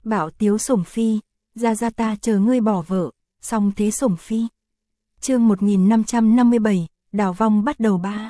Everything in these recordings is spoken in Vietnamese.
Bảo Tiếu sủng phi, ra ta chờ ngươi bỏ vợ, xong thế sủng phi. Chương 1557, đào vong bắt đầu 3.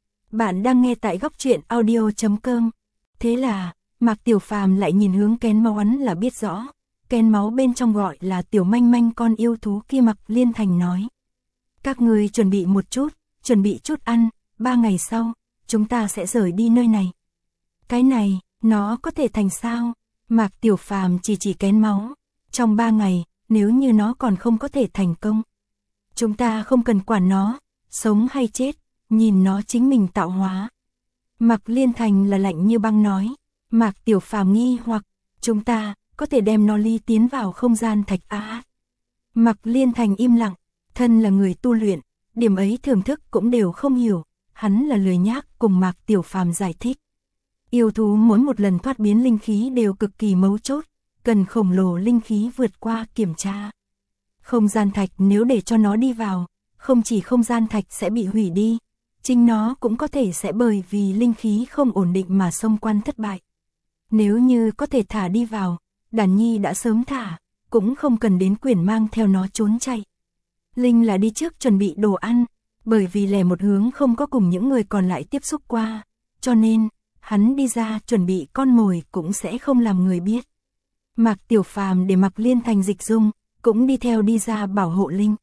Bạn đang nghe tại góc truyện audio.com. Thế là, Mạc Tiểu Phàm lại nhìn hướng kén máu hắn là biết rõ. Kén máu bên trong gọi là Tiểu Manh Manh con yêu thú kia. Mạc Liên Thành nói. Các ngươi chuẩn bị một chút, chuẩn bị chút ăn, 3 ngày sau, chúng ta sẽ rời đi nơi này. Cái này, nó có thể thành sao? Mạc Tiểu Phàm chỉ kén máu. Trong 3 ngày, nếu như nó còn không có thể thành công, chúng ta không cần quản nó, sống hay chết, nhìn nó chính mình tạo hóa. Mạc Liên Thành là lạnh như băng nói. Mạc Tiểu Phàm nghi hoặc, chúng ta có thể đem nó ly tiến vào không gian thạch á. Mạc Liên Thành im lặng, thân là người tu luyện, điểm ấy thưởng thức cũng đều không hiểu, hắn là lười nhác cùng Mạc Tiểu Phàm giải thích. Yêu thú mỗi một lần thoát biến linh khí đều cực kỳ mấu chốt, cần khổng lồ linh khí vượt qua kiểm tra. Không gian thạch nếu để cho nó đi vào, không chỉ không gian thạch sẽ bị hủy đi, chính nó cũng có thể sẽ bởi vì linh khí không ổn định mà xông quan thất bại. Nếu như có thể thả đi vào, Đàn Nhi đã sớm thả, cũng không cần đến Quyển mang theo nó trốn chạy. Linh là đi trước chuẩn bị đồ ăn, bởi vì lẻ một hướng không có cùng những người còn lại tiếp xúc qua, cho nên, hắn đi ra chuẩn bị con mồi cũng sẽ không làm người biết. Mạc Tiểu Phàm để Mạc Liên Thành dịch dung, cũng đi theo đi ra bảo hộ Linh.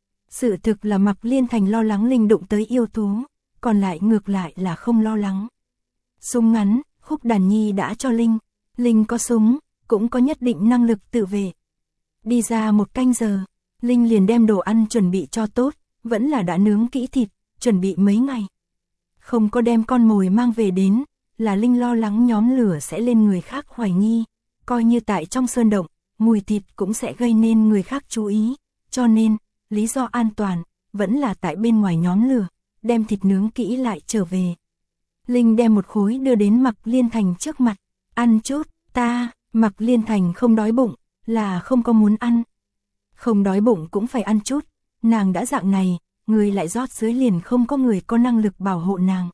Sự thực là Mạc Liên Thành lo lắng Linh đụng tới yêu thú, còn lại ngược lại là không lo lắng. Súng ngắn, Khúc Đàn Nhi đã cho Linh, Linh có súng, cũng có nhất định năng lực tự vệ. Đi ra 1 canh giờ, Linh liền đem đồ ăn chuẩn bị cho tốt, vẫn là đã nướng kỹ thịt, chuẩn bị mấy ngày. Không có đem con mồi mang về đến, là Linh lo lắng nhóm lửa sẽ lên người khác hoài nghi, coi như tại trong sơn động, mùi thịt cũng sẽ gây nên người khác chú ý, cho nên, lý do an toàn, vẫn là tại bên ngoài nhóm lửa, đem thịt nướng kỹ lại trở về. Linh đem một khối đưa đến Mạc Liên Thành trước mặt, ăn chút, Mạc Liên Thành không đói bụng, là không có muốn ăn. Không đói bụng cũng phải ăn chút, nàng đã dạng này, người lại rót dưới liền không có người có năng lực bảo hộ nàng.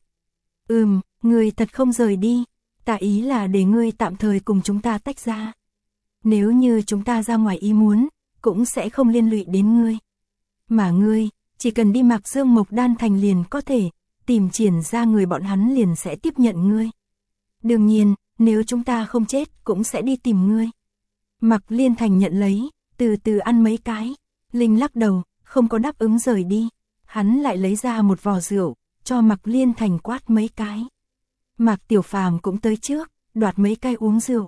Người thật không rời đi, tả ý là để ngươi tạm thời cùng chúng ta tách ra. Nếu như chúng ta ra ngoài ý muốn, cũng sẽ không liên lụy đến ngươi. Mà ngươi, chỉ cần đi Mạc Dương Mộc Đan Thành liền có thể, tìm triển ra người bọn hắn liền sẽ tiếp nhận ngươi. Đương nhiên, nếu chúng ta không chết cũng sẽ đi tìm ngươi. Mạc Liên Thành nhận lấy, từ từ ăn mấy cái. Linh lắc đầu, không có đáp ứng rời đi. Hắn lại lấy ra một vò rượu, cho Mạc Liên Thành quát mấy cái. Mạc Tiểu Phàm cũng tới trước, đoạt mấy cái uống rượu.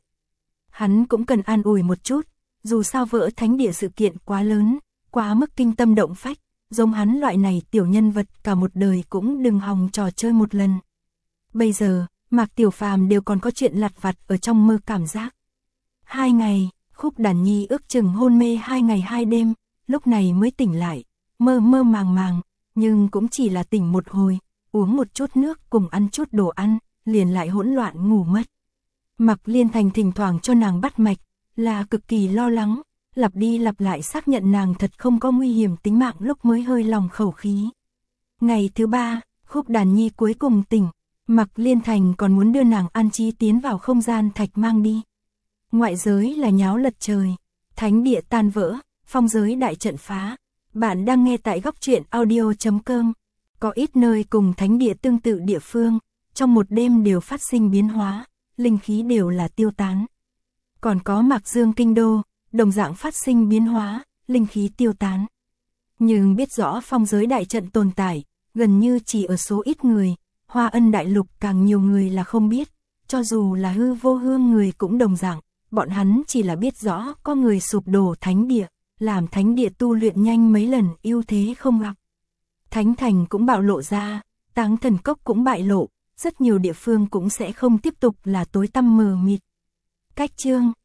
Hắn cũng cần an ủi một chút, dù sao vỡ thánh địa sự kiện quá lớn, quá mức kinh tâm động phách, giống hắn loại này tiểu nhân vật cả một đời cũng đừng hòng trò chơi một lần. Bây giờ, Mạc Tiểu Phàm đều còn có chuyện lặt vặt ở trong mơ cảm giác. 2 ngày, Khúc Đàn Nhi ước chừng hôn mê 2 ngày 2 đêm, lúc này mới tỉnh lại, mơ màng, nhưng cũng chỉ là tỉnh một hồi, uống một chút nước cùng ăn chút đồ ăn, liền lại hỗn loạn ngủ mất. Mạc Liên Thành thỉnh thoảng cho nàng bắt mạch, là cực kỳ lo lắng, lặp đi lặp lại xác nhận nàng thật không có nguy hiểm tính mạng lúc mới hơi lòng khẩu khí. Ngày thứ 3, Khúc Đàn Nhi cuối cùng tỉnh, Mạc Liên Thành còn muốn đưa nàng an trí tiến vào không gian thạch mang đi. Ngoại giới là nháo lật trời, thánh địa tan vỡ, phong giới đại trận phá. Bạn đang nghe tại góc truyện audio.com. Có ít nơi cùng thánh địa tương tự địa phương, trong một đêm đều phát sinh biến hóa, linh khí đều là tiêu tán. Còn có Mạc Dương kinh đô, đồng dạng phát sinh biến hóa, linh khí tiêu tán. Nhưng biết rõ phong giới đại trận tồn tại, gần như chỉ ở số ít người, Hoa Ân đại lục càng nhiều người là không biết, cho dù là hư vô hương người cũng đồng dạng, bọn hắn chỉ là biết rõ có người sụp đổ thánh địa, làm thánh địa tu luyện nhanh mấy lần ưu thế không gặp. Thánh thành cũng bạo lộ ra, Táng Thần Cốc cũng bại lộ, rất nhiều địa phương cũng sẽ không tiếp tục là tối tăm mờ mịt. Cách chương